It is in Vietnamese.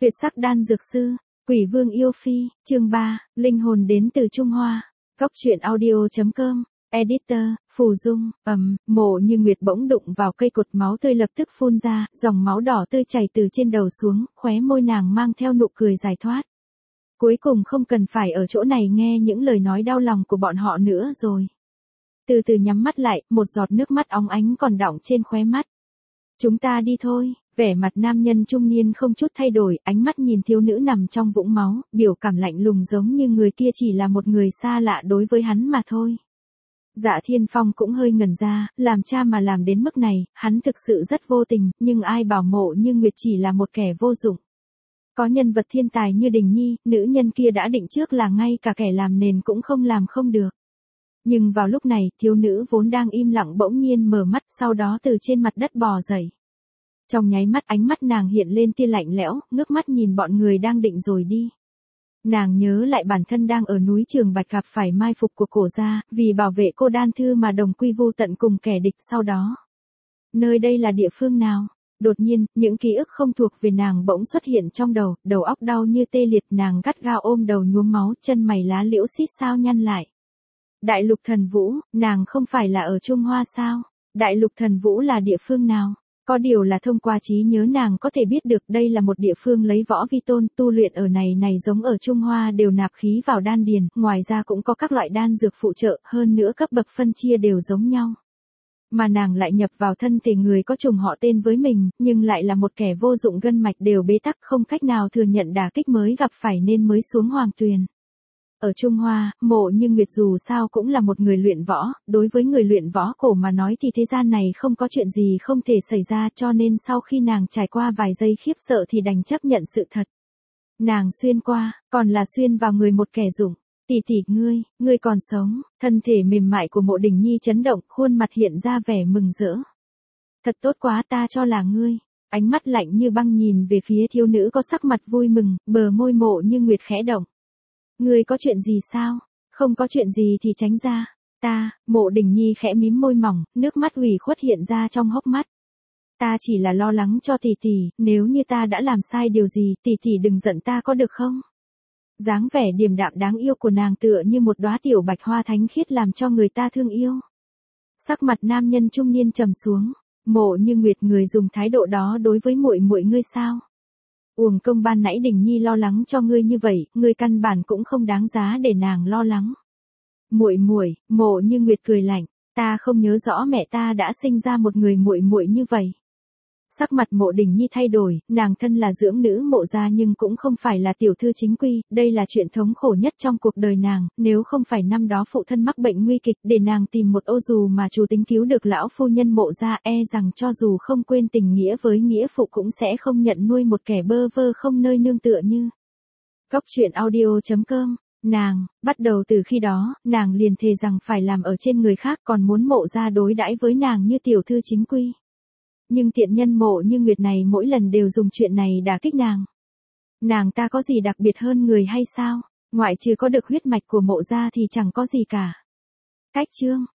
Tuyệt sắc đan dược sư, Quỷ Vương yêu phi, chương 3, linh hồn đến từ Trung Hoa. Góc truyện audio.com, editor, Phù Dung, Mộ Như Nguyệt bỗng đụng vào cây cột, máu tươi lập tức phun ra, dòng máu đỏ tươi chảy từ trên đầu xuống, khóe môi nàng mang theo nụ cười giải thoát. Cuối cùng không cần phải ở chỗ này nghe những lời nói đau lòng của bọn họ nữa rồi. Từ từ nhắm mắt lại, một giọt nước mắt óng ánh còn đọng trên khóe mắt. Chúng ta đi thôi. Vẻ mặt nam nhân trung niên không chút thay đổi, ánh mắt nhìn thiếu nữ nằm trong vũng máu, biểu cảm lạnh lùng giống như người kia chỉ là một người xa lạ đối với hắn mà thôi. Dạ Thiên Phong cũng hơi ngẩn ra, làm cha mà làm đến mức này, hắn thực sự rất vô tình, nhưng ai bảo Mộ Như Nguyệt chỉ là một kẻ vô dụng. Có nhân vật thiên tài như Đình Nhi, nữ nhân kia đã định trước là ngay cả kẻ làm nền cũng không làm không được. Nhưng vào lúc này, thiếu nữ vốn đang im lặng bỗng nhiên mở mắt, sau đó từ trên mặt đất bò dậy. Trong nháy mắt ánh mắt nàng hiện lên tia lạnh lẽo, ngước mắt nhìn bọn người đang định rồi đi. Nàng nhớ lại bản thân đang ở núi Trường Bạch gặp phải mai phục của cổ gia, vì bảo vệ cô Đan Thư mà đồng quy vu tận cùng kẻ địch sau đó. Nơi đây là địa phương nào? Đột nhiên, những ký ức không thuộc về nàng bỗng xuất hiện trong đầu, đầu óc đau như tê liệt, nàng gắt gao ôm đầu nhuốm máu, chân mày lá liễu xít sao nhăn lại. Đại lục thần vũ, nàng không phải là ở Trung Hoa sao? Đại lục thần vũ là địa phương nào? Có điều là thông qua trí nhớ nàng có thể biết được đây là một địa phương lấy võ vi tôn, tu luyện ở này giống ở Trung Hoa đều nạp khí vào đan điền, ngoài ra cũng có các loại đan dược phụ trợ, hơn nữa cấp bậc phân chia đều giống nhau. Mà nàng lại nhập vào thân thể người có trùng họ tên với mình, nhưng lại là một kẻ vô dụng, gân mạch đều bế tắc, không cách nào thừa nhận đả kích mới gặp phải nên mới xuống hoàng tuyền. Ở Trung Hoa, Mộ Như Nguyệt dù sao cũng là một người luyện võ, đối với người luyện võ cổ mà nói thì thế gian này không có chuyện gì không thể xảy ra, cho nên sau khi nàng trải qua vài giây khiếp sợ thì đành chấp nhận sự thật. Nàng xuyên qua, còn là xuyên vào người một kẻ dụng. Tỷ tỷ ngươi còn sống. Thân thể mềm mại của Mộ Đình Nhi chấn động, khuôn mặt hiện ra vẻ mừng rỡ. Thật tốt quá, ta cho là ngươi. Ánh mắt lạnh như băng nhìn về phía thiếu nữ có sắc mặt vui mừng, bờ môi Mộ Như Nguyệt khẽ động. Ngươi có chuyện gì sao? Không có chuyện gì thì tránh ra. Mộ Đình Nhi khẽ mím môi mỏng, nước mắt ủy khuất hiện ra trong hốc mắt. Ta chỉ là lo lắng cho tỷ tỷ, nếu như ta đã làm sai điều gì, tỷ tỷ đừng giận ta có được không? Dáng vẻ điềm đạm đáng yêu của nàng tựa như một đóa tiểu bạch hoa thánh khiết làm cho người ta thương yêu. Sắc mặt nam nhân trung niên trầm xuống. Mộ Như Nguyệt, người dùng thái độ đó đối với muội muội ngươi sao? Uổng công ban nãy Đình Nhi lo lắng cho ngươi như vậy, ngươi căn bản cũng không đáng giá để nàng lo lắng. Muội muội, Mộ Như Nguyệt cười lạnh, ta không nhớ rõ mẹ ta đã sinh ra một người muội muội như vậy. Sắc mặt Mộ Đình Nhi thay đổi, nàng thân là dưỡng nữ Mộ gia nhưng cũng không phải là tiểu thư chính quy, đây là chuyện thống khổ nhất trong cuộc đời nàng, nếu không phải năm đó phụ thân mắc bệnh nguy kịch để nàng tìm một ô dù mà chủ tính cứu được lão phu nhân Mộ gia, e rằng cho dù không quên tình nghĩa với nghĩa phụ cũng sẽ không nhận nuôi một kẻ bơ vơ không nơi nương tựa như. Góc truyện audio.com. Bắt đầu từ khi đó, nàng liền thề rằng phải làm ở trên người khác, còn muốn Mộ gia đối đãi với nàng như tiểu thư chính quy. Nhưng tiện nhân Mộ Như Nguyệt này mỗi lần đều dùng chuyện này đả kích nàng. Nàng ta có gì đặc biệt hơn người hay sao? Ngoại trừ có được huyết mạch của Mộ gia thì chẳng có gì cả. Cách chương.